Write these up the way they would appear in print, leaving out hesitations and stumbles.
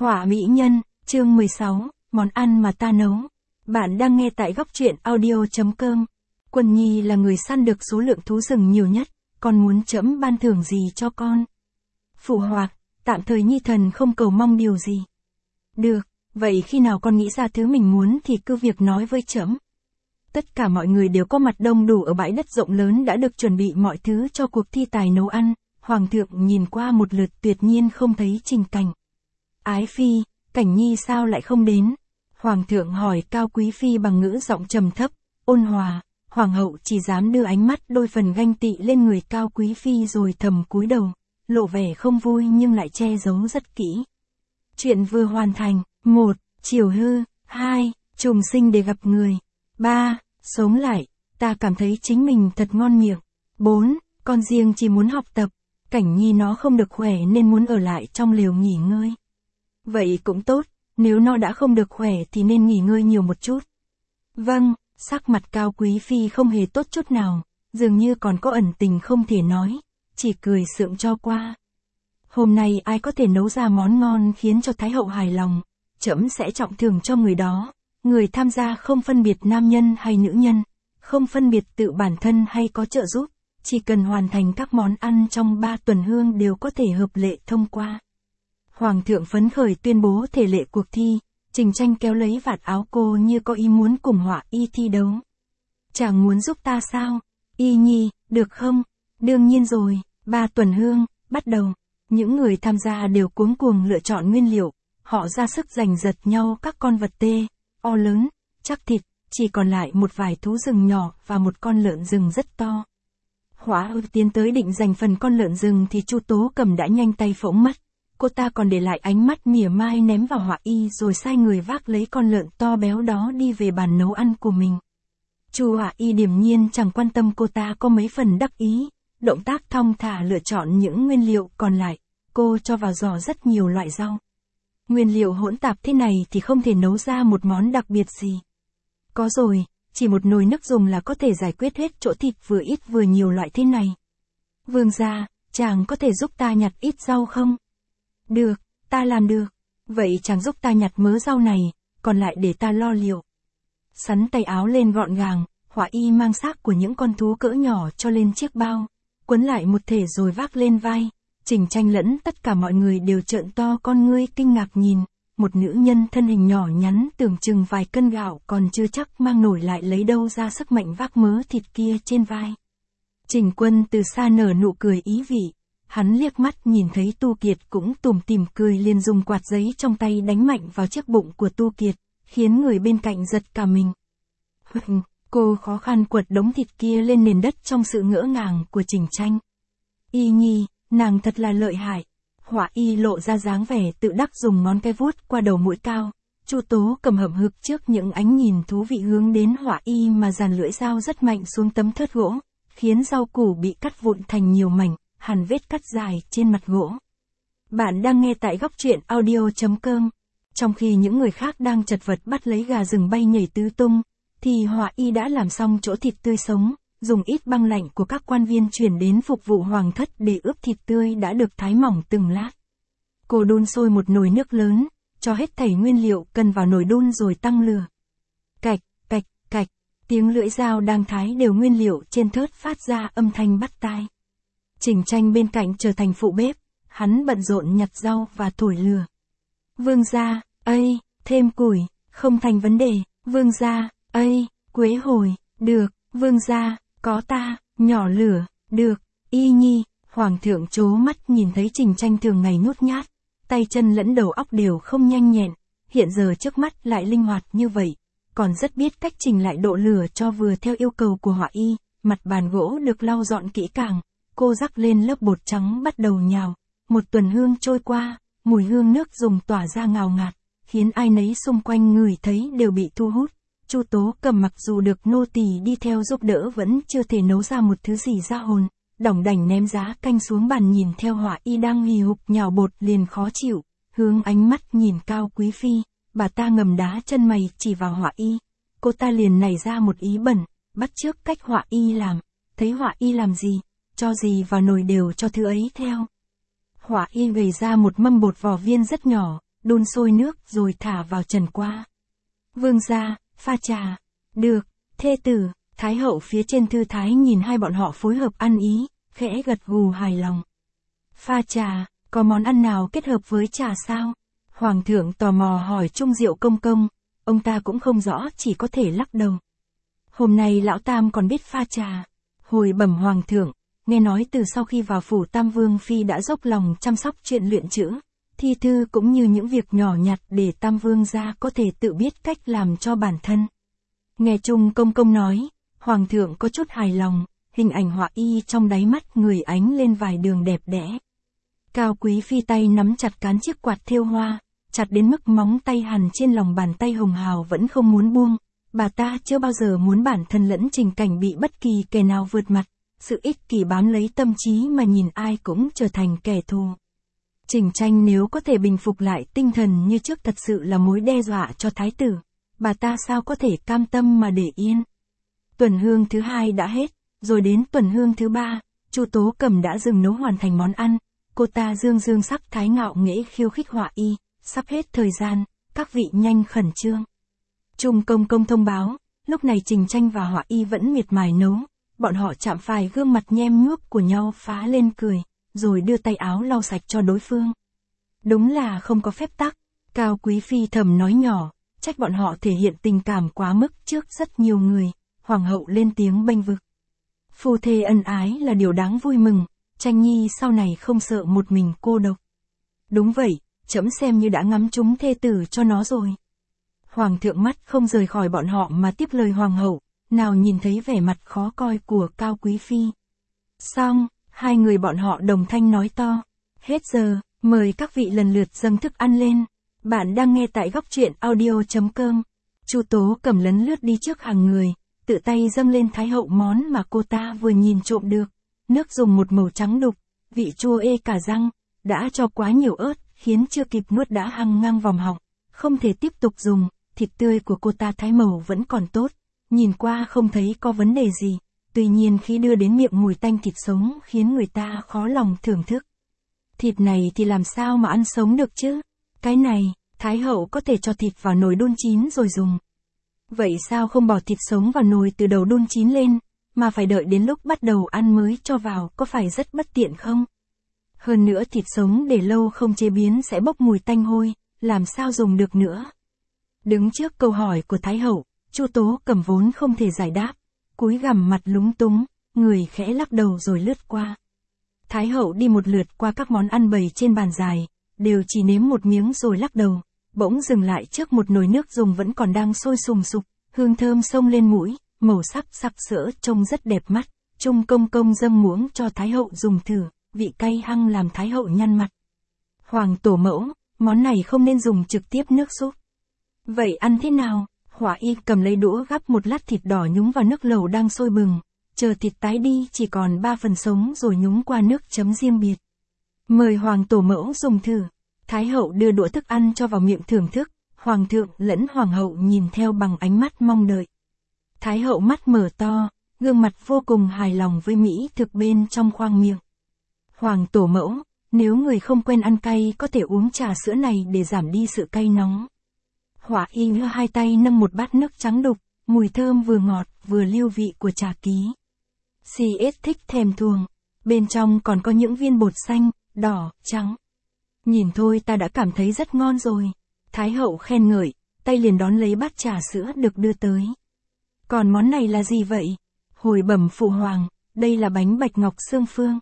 Họa mỹ nhân, chương 16, món ăn mà ta nấu. Bạn đang nghe tại góc truyện audio.com. Quân Nhi là người săn được số lượng thú rừng nhiều nhất, con muốn trẫm ban thưởng gì cho con? Phụ hoặc, tạm thời Nhi thần không cầu mong điều gì. Được, vậy khi nào con nghĩ ra thứ mình muốn thì cứ việc nói với trẫm. Tất cả mọi người đều có mặt đông đủ ở bãi đất rộng lớn đã được chuẩn bị mọi thứ cho cuộc thi tài nấu ăn. Hoàng thượng nhìn qua một lượt tuyệt nhiên không thấy Trình Cảnh. Ái phi, Cảnh Nhi sao lại không đến? Hoàng thượng hỏi Cao Quý phi bằng ngữ giọng trầm thấp, ôn hòa. Hoàng hậu chỉ dám đưa ánh mắt đôi phần ganh tị lên người Cao Quý phi rồi thầm cúi đầu, lộ vẻ không vui nhưng lại che giấu rất kỹ. Chuyện vừa hoàn thành. 1. Chiều hư. 2. Trùng sinh để gặp người. 3. Sống lại. Ta cảm thấy chính mình thật ngon miệng. 4. Con riêng chỉ muốn học tập. Cảnh Nhi nó không được khỏe nên muốn ở lại trong lều nghỉ ngơi. Vậy cũng tốt, nếu nó đã không được khỏe thì nên nghỉ ngơi nhiều một chút. Vâng, sắc mặt Cao Quý phi không hề tốt chút nào, dường như còn có ẩn tình không thể nói, chỉ cười sượng cho qua. Hôm nay ai có thể nấu ra món ngon khiến cho Thái hậu hài lòng, trẫm sẽ trọng thưởng cho người đó. Người tham gia không phân biệt nam nhân hay nữ nhân, không phân biệt tự bản thân hay có trợ giúp, chỉ cần hoàn thành các món ăn trong 3 tuần hương đều có thể hợp lệ thông qua. Hoàng thượng phấn khởi tuyên bố thể lệ cuộc thi, Trình Tranh kéo lấy vạt áo cô như có ý muốn cùng Họa Y thi đấu. Chàng muốn giúp ta sao? Y Nhi, được không? Đương nhiên rồi, 3 tuần hương, bắt đầu. Những người tham gia đều cuống cuồng lựa chọn nguyên liệu, họ ra sức giành giật nhau các con vật tê, o lớn, chắc thịt, chỉ còn lại một vài thú rừng nhỏ và một con lợn rừng rất to. Hỏa Ư tiến tới định giành phần con lợn rừng thì Chu Tố Cầm đã nhanh tay phỗng mất. Cô ta còn để lại ánh mắt mỉa mai ném vào Họa Y rồi sai người vác lấy con lợn to béo đó đi về bàn nấu ăn của mình. Chu Họa Y điềm nhiên chẳng quan tâm cô ta có mấy phần đắc ý, động tác thong thả lựa chọn những nguyên liệu còn lại, cô cho vào giỏ rất nhiều loại rau. Nguyên liệu hỗn tạp thế này thì không thể nấu ra một món đặc biệt gì. Có rồi, chỉ một nồi nước dùng là có thể giải quyết hết chỗ thịt vừa ít vừa nhiều loại thế này. Vương gia, chàng có thể giúp ta nhặt ít rau không? Được, ta làm được. Vậy chàng giúp ta nhặt mớ rau này, còn lại để ta lo liệu. Sắn tay áo lên gọn gàng, Họa Y mang xác của những con thú cỡ nhỏ cho lên chiếc bao, quấn lại một thể rồi vác lên vai. Trình Tranh lẫn tất cả mọi người đều trợn to con ngươi kinh ngạc nhìn, một nữ nhân thân hình nhỏ nhắn tưởng chừng vài cân gạo còn chưa chắc mang nổi lại lấy đâu ra sức mạnh vác mớ thịt kia trên vai. Trình Quân từ xa nở nụ cười ý vị. Hắn liếc mắt nhìn thấy Tu Kiệt cũng tủm tỉm cười liền dùng quạt giấy trong tay đánh mạnh vào chiếc bụng của Tu Kiệt, khiến người bên cạnh giật cả mình. Cô khó khăn quật đống thịt kia lên nền đất trong sự ngỡ ngàng của Trình Tranh. Y Nhi, nàng thật là lợi hại. Họa Y lộ ra dáng vẻ tự đắc dùng ngón cái vuốt qua đầu mũi cao. Chu Tố Cầm hậm hực trước những ánh nhìn thú vị hướng đến Họa Y mà dàn lưỡi dao rất mạnh xuống tấm thớt gỗ, khiến rau củ bị cắt vụn thành nhiều mảnh. Hằn vết cắt dài trên mặt gỗ. Bạn đang nghe tại góc truyện audio.com. Trong khi những người khác đang chật vật bắt lấy gà rừng bay nhảy tứ tung, thì Họa Y đã làm xong chỗ thịt tươi sống, dùng ít băng lạnh của các quan viên chuyển đến phục vụ hoàng thất để ướp thịt tươi đã được thái mỏng từng lát. Cô đun sôi một nồi nước lớn, cho hết thảy nguyên liệu cần vào nồi đun rồi tăng lửa. Cạch, cạch, cạch, tiếng lưỡi dao đang thái đều nguyên liệu trên thớt phát ra âm thanh bắt tai. Trình Tranh bên cạnh trở thành phụ bếp, hắn bận rộn nhặt rau và thổi lửa. Vương gia, ây, thêm củi, không thành vấn đề. Vương gia, ây, quế hồi, được. Vương gia, có ta, nhỏ lửa, được. Y Nhi, Hoàng thượng trố mắt nhìn thấy Trình Tranh thường ngày nhút nhát, tay chân lẫn đầu óc đều không nhanh nhẹn, hiện giờ trước mắt lại linh hoạt như vậy, còn rất biết cách chỉnh lại độ lửa cho vừa theo yêu cầu của Họa Y. Mặt bàn gỗ được lau dọn kỹ càng. Cô rắc lên lớp bột trắng bắt đầu nhào. Một tuần hương trôi qua, mùi hương nước dùng tỏa ra ngào ngạt, khiến ai nấy xung quanh ngửi thấy đều bị thu hút. Chu Tố Cầm mặc dù được nô tỳ đi theo giúp đỡ vẫn chưa thể nấu ra một thứ gì ra hồn, đỏng đảnh ném giá canh xuống bàn nhìn theo Họa Y đang hì hục nhào bột liền khó chịu, hướng ánh mắt nhìn Cao Quý phi, bà ta ngầm đá chân mày chỉ vào Họa Y. Cô ta liền nảy ra một ý bẩn, bắt chước cách Họa Y làm, thấy Họa Y làm gì, cho gì vào nồi đều cho thứ ấy theo. Họa Y gầy ra một mâm bột vỏ viên rất nhỏ, đun sôi nước rồi thả vào trần qua. Vương gia, pha trà. Được, thê tử. Thái hậu phía trên thư thái nhìn hai bọn họ phối hợp ăn ý, khẽ gật gù hài lòng. Pha trà, có món ăn nào kết hợp với trà sao? Hoàng thượng tò mò hỏi Trung Diệu công công, ông ta cũng không rõ, chỉ có thể lắc đầu. Hôm nay lão tam còn biết pha trà. Hồi bẩm hoàng thượng, nghe nói từ sau khi vào phủ Tam Vương Phi đã dốc lòng chăm sóc chuyện luyện chữ, thi thư cũng như những việc nhỏ nhặt để Tam Vương gia có thể tự biết cách làm cho bản thân. Nghe Trung công công nói, hoàng thượng có chút hài lòng, hình ảnh họa y trong đáy mắt người ánh lên vài đường đẹp đẽ. Cao Quý Phi tay nắm chặt cán chiếc quạt thêu hoa, chặt đến mức móng tay hằn trên lòng bàn tay hồng hào vẫn không muốn buông. Bà ta chưa bao giờ muốn bản thân lẫn Trình Cảnh bị bất kỳ kẻ nào vượt mặt, sự ích kỷ bám lấy tâm trí mà nhìn ai cũng trở thành kẻ thù. Trình Tranh nếu có thể bình phục lại tinh thần như trước thật sự là mối đe dọa cho thái tử, bà ta sao có thể cam tâm mà để yên. Tuần hương thứ 2 đã hết, rồi đến tuần hương thứ 3, Chu Tố Cẩm đã dừng nấu hoàn thành món ăn, cô ta dương sắc thái ngạo nghễ khiêu khích họa y, sắp hết thời gian, các vị nhanh khẩn trương. Trung công công thông báo, lúc này Trình Tranh và họa y vẫn miệt mài nấu, bọn họ chạm phải gương mặt nhem nhuốc của nhau phá lên cười, rồi đưa tay áo lau sạch cho đối phương. Đúng là không có phép tắc, Cao Quý Phi thầm nói nhỏ, trách bọn họ thể hiện tình cảm quá mức trước rất nhiều người, hoàng hậu lên tiếng bênh vực. Phu thê ân ái là điều đáng vui mừng, Tranh nhi sau này không sợ một mình cô độc. Đúng vậy, trẫm xem như đã ngắm trúng thê tử cho nó rồi. Hoàng thượng mắt không rời khỏi bọn họ mà tiếp lời hoàng hậu, nào nhìn thấy vẻ mặt khó coi của Cao Quý Phi. Xong, hai người bọn họ đồng thanh nói to, hết giờ, mời các vị lần lượt dâng thức ăn lên. Bạn đang nghe tại góc truyện audio.com. Chu Tố Cẩm lấn lướt đi trước hàng người, tự tay dâng lên thái hậu món mà cô ta vừa nhìn trộm được. Nước dùng một màu trắng đục, vị chua ê cả răng, đã cho quá nhiều ớt, khiến chưa kịp nuốt đã hăng ngang vòng họng, không thể tiếp tục dùng. Thịt tươi của cô ta thái màu vẫn còn tốt, nhìn qua không thấy có vấn đề gì, tuy nhiên khi đưa đến miệng mùi tanh thịt sống khiến người ta khó lòng thưởng thức. Thịt này thì làm sao mà ăn sống được chứ? Cái này, thái hậu có thể cho thịt vào nồi đun chín rồi dùng. Vậy sao không bỏ thịt sống vào nồi từ đầu đun chín lên, mà phải đợi đến lúc bắt đầu ăn mới cho vào, có phải rất bất tiện không? Hơn nữa thịt sống để lâu không chế biến sẽ bốc mùi tanh hôi, làm sao dùng được nữa? Đứng trước câu hỏi của thái hậu, Chu Tố Cẩm vốn không thể giải đáp, cúi gằm mặt lúng túng, người khẽ lắc đầu rồi lướt qua. Thái hậu đi một lượt qua các món ăn bày trên bàn dài, đều chỉ nếm một miếng rồi lắc đầu, bỗng dừng lại trước một nồi nước dùng vẫn còn đang sôi sùng sục, hương thơm xông lên mũi, màu sắc sặc sỡ trông rất đẹp mắt. Trung công công dâng muỗng cho thái hậu dùng thử, vị cay hăng làm thái hậu nhăn mặt. Hoàng tổ mẫu, món này không nên dùng trực tiếp nước súp. Vậy ăn thế nào? Họa y cầm lấy đũa gắp một lát thịt đỏ nhúng vào nước lẩu đang sôi bừng, chờ thịt tái đi chỉ còn 3 phần sống rồi nhúng qua nước chấm riêng biệt. Mời hoàng tổ mẫu dùng thử. Thái hậu đưa đũa thức ăn cho vào miệng thưởng thức, hoàng thượng lẫn hoàng hậu nhìn theo bằng ánh mắt mong đợi. Thái hậu mắt mở to, gương mặt vô cùng hài lòng với mỹ thực bên trong khoang miệng. Hoàng tổ mẫu, nếu người không quen ăn cay có thể uống trà sữa này để giảm đi sự cay nóng. Họa y hai tay nâng một bát nước trắng đục, mùi thơm vừa ngọt vừa lưu vị của trà ký. CS thích thèm thuồng, bên trong còn có những viên bột xanh, đỏ, trắng. Nhìn thôi ta đã cảm thấy rất ngon rồi. Thái hậu khen ngợi, tay liền đón lấy bát trà sữa được đưa tới. Còn món này là gì vậy? Hồi bẩm phụ hoàng, đây là bánh bạch ngọc xương phương.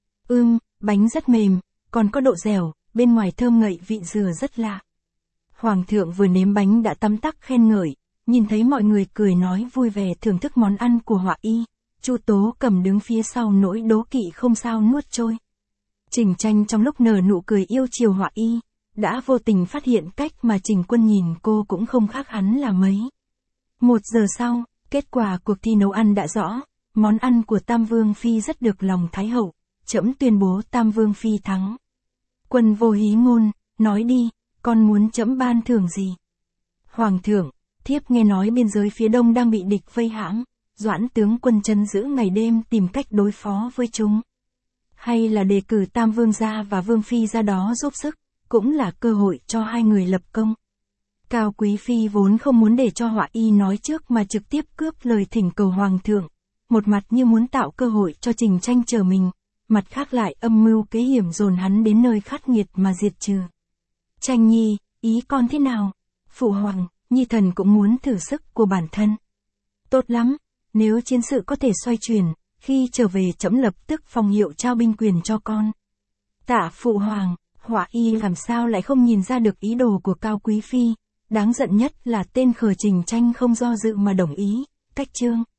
Bánh rất mềm, còn có độ dẻo, bên ngoài thơm ngậy vị dừa rất lạ. Hoàng thượng vừa nếm bánh đã tấm tắc khen ngợi, nhìn thấy mọi người cười nói vui vẻ thưởng thức món ăn của họa y. Chu Tố Cẩm đứng phía sau nỗi đố kỵ không sao nuốt trôi. Trình Tranh trong lúc nở nụ cười yêu chiều họa y, đã vô tình phát hiện cách mà Trình Quân nhìn cô cũng không khác hắn là mấy. 1 giờ sau, kết quả cuộc thi nấu ăn đã rõ, món ăn của Tam Vương Phi rất được lòng Thái hậu, trẫm tuyên bố Tam Vương Phi thắng. Quân Vô Hí Ngôn, nói đi, con muốn trẫm ban thưởng gì? Hoàng thượng, thiếp nghe nói biên giới phía đông đang bị địch vây hãm, Doãn tướng quân trấn giữ ngày đêm tìm cách đối phó với chúng. Hay là đề cử Tam Vương gia và Vương Phi ra đó giúp sức, cũng là cơ hội cho hai người lập công. Cao Quý Phi vốn không muốn để cho Họa Y nói trước mà trực tiếp cướp lời thỉnh cầu hoàng thượng, một mặt như muốn tạo cơ hội cho Trình Tranh chờ mình, mặt khác lại âm mưu kế hiểm dồn hắn đến nơi khắc nghiệt mà diệt trừ. Tranh nhi, ý con thế nào? Phụ hoàng, nhi thần cũng muốn thử sức của bản thân. Tốt lắm, nếu chiến sự có thể xoay chuyển, khi trở về trẫm lập tức phong hiệu trao binh quyền cho con. Tạ phụ hoàng, Họa Y làm sao lại không nhìn ra được ý đồ của Cao Quý Phi, đáng giận nhất là tên khờ Trình Tranh không do dự mà đồng ý, cách chương.